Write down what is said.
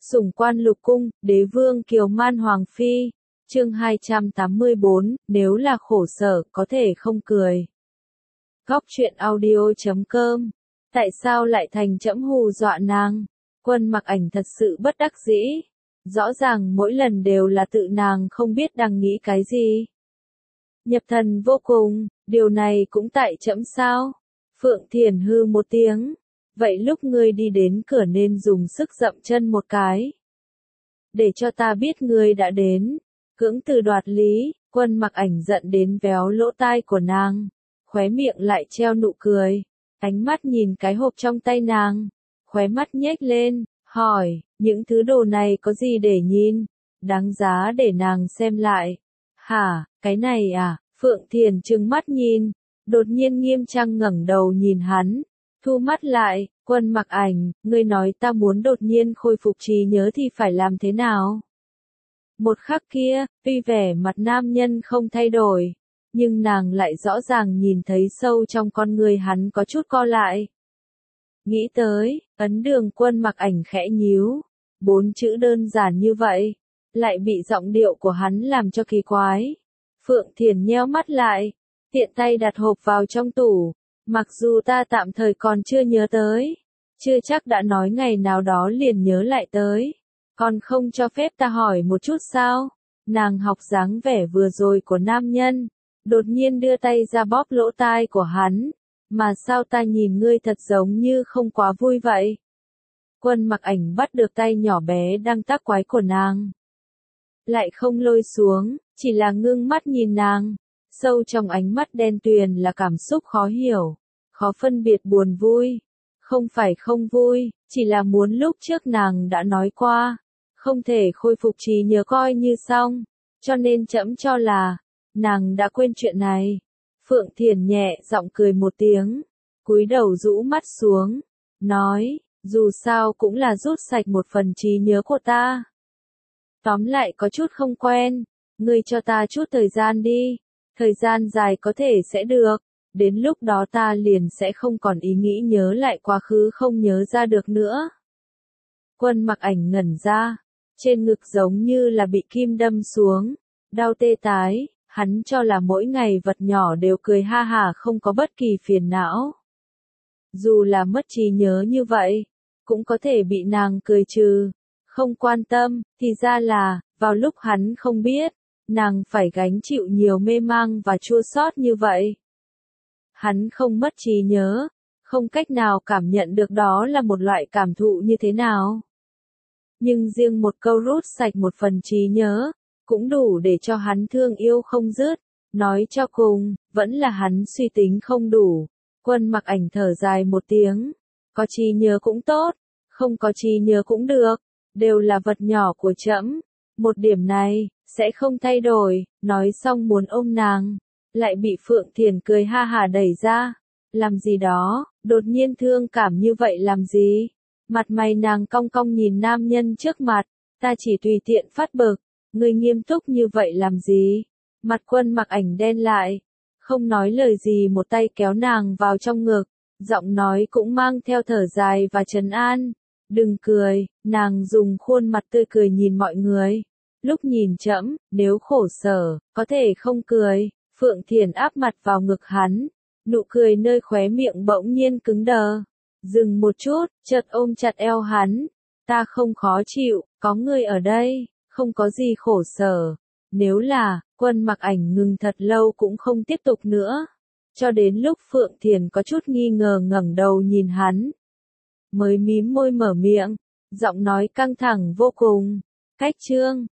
Sủng quan lục cung, đế vương kiều man hoàng phi. Chương 284, nếu là khổ sở, có thể không cười. Góc truyện audio.com. Tại sao lại thành trẫm hù dọa nàng? Quân Mặc Ảnh thật sự bất đắc dĩ. Rõ ràng mỗi lần đều là tự nàng không biết đang nghĩ cái gì. Nhập thần vô cùng, điều này cũng tại trẫm sao? Phượng Thiền hư một tiếng. Vậy lúc ngươi đi đến cửa nên dùng sức dậm chân một cái. Để cho ta biết ngươi đã đến. Cưỡng từ đoạt lý, Quân Mặc Ảnh giận đến véo lỗ tai của nàng. Khóe miệng lại treo nụ cười. Ánh mắt nhìn cái hộp trong tay nàng. Khóe mắt nhếch lên, hỏi, những thứ đồ này có gì để nhìn? Đáng giá để nàng xem lại. Hả, cái này à? Phượng Thiền trừng mắt nhìn. Đột nhiên nghiêm trang ngẩng đầu nhìn hắn. Thu mắt lại, Quân Mặc Ảnh, ngươi nói ta muốn đột nhiên khôi phục trí nhớ thì phải làm thế nào? Một khắc kia, tuy vẻ mặt nam nhân không thay đổi, nhưng nàng lại rõ ràng nhìn thấy sâu trong con người hắn có chút co lại. Nghĩ tới, ấn đường Quân Mặc Ảnh khẽ nhíu, 4 chữ đơn giản như vậy, lại bị giọng điệu của hắn làm cho kỳ quái. Phượng Thiền nheo mắt lại, tiện tay đặt hộp vào trong tủ. Mặc dù ta tạm thời còn chưa nhớ tới, chưa chắc đã nói ngày nào đó liền nhớ lại tới. Còn không cho phép ta hỏi một chút sao? Nàng học dáng vẻ vừa rồi của nam nhân, đột nhiên đưa tay ra bóp lỗ tai của hắn. Mà sao ta nhìn ngươi thật giống như không quá vui vậy? Quân Mặc Ảnh bắt được tay nhỏ bé đang tác quái của nàng. Lại không lôi xuống, chỉ là ngưng mắt nhìn nàng. Sâu trong ánh mắt đen tuyền là cảm xúc khó hiểu, khó phân biệt buồn vui. Không phải không vui, chỉ là muốn lúc trước nàng đã nói qua, không thể khôi phục trí nhớ coi như xong, cho nên trẫm cho là, nàng đã quên chuyện này. Phượng Thiền nhẹ giọng cười một tiếng, cúi đầu rũ mắt xuống, nói, dù sao cũng là rút sạch một phần trí nhớ của ta. Tóm lại có chút không quen, ngươi cho ta chút thời gian đi. Thời gian dài có thể sẽ được, đến lúc đó ta liền sẽ không còn ý nghĩ nhớ lại quá khứ không nhớ ra được nữa. Quân Mặc Ảnh ngẩn ra, trên ngực giống như là bị kim đâm xuống, đau tê tái, hắn cho là mỗi ngày vật nhỏ đều cười ha hả không có bất kỳ phiền não. Dù là mất trí nhớ như vậy, cũng có thể bị nàng cười trừ, không quan tâm, thì ra là, vào lúc hắn không biết, nàng phải gánh chịu nhiều mê mang và chua xót như vậy. Hắn không mất trí nhớ, không cách nào cảm nhận được đó là một loại cảm thụ như thế nào. Nhưng riêng một câu rút sạch một phần trí nhớ, cũng đủ để cho hắn thương yêu không dứt. Nói cho cùng, vẫn là hắn suy tính không đủ. Quân Mặc Ảnh thở dài một tiếng. Có trí nhớ cũng tốt, không có trí nhớ cũng được, đều là vật nhỏ của trẫm. Một điểm này, sẽ không thay đổi. Nói xong muốn ôm nàng, lại bị Phượng Thiền cười ha hả đẩy ra. Làm gì đó, đột nhiên thương cảm như vậy làm gì? Mặt mày nàng cong cong nhìn nam nhân trước mặt, ta chỉ tùy tiện phát bực, ngươi nghiêm túc như vậy làm gì? Mặt Quân Mặc Ảnh đen lại, không nói lời gì một tay kéo nàng vào trong ngực, giọng nói cũng mang theo thở dài và trấn an. Đừng cười, nàng dùng khuôn mặt tươi cười nhìn mọi người. Lúc nhìn trẫm, nếu khổ sở, có thể không cười. Phượng Thiền áp mặt vào ngực hắn, nụ cười nơi khóe miệng bỗng nhiên cứng đờ. Dừng một chút, chợt ôm chặt eo hắn. Ta không khó chịu, có ngươi ở đây, không có gì khổ sở. Nếu là, Quân Mặc Ảnh ngừng thật lâu cũng không tiếp tục nữa. Cho đến lúc Phượng Thiền có chút nghi ngờ ngẩng đầu nhìn hắn. Mới mím môi mở miệng, giọng nói căng thẳng vô cùng. Cách chương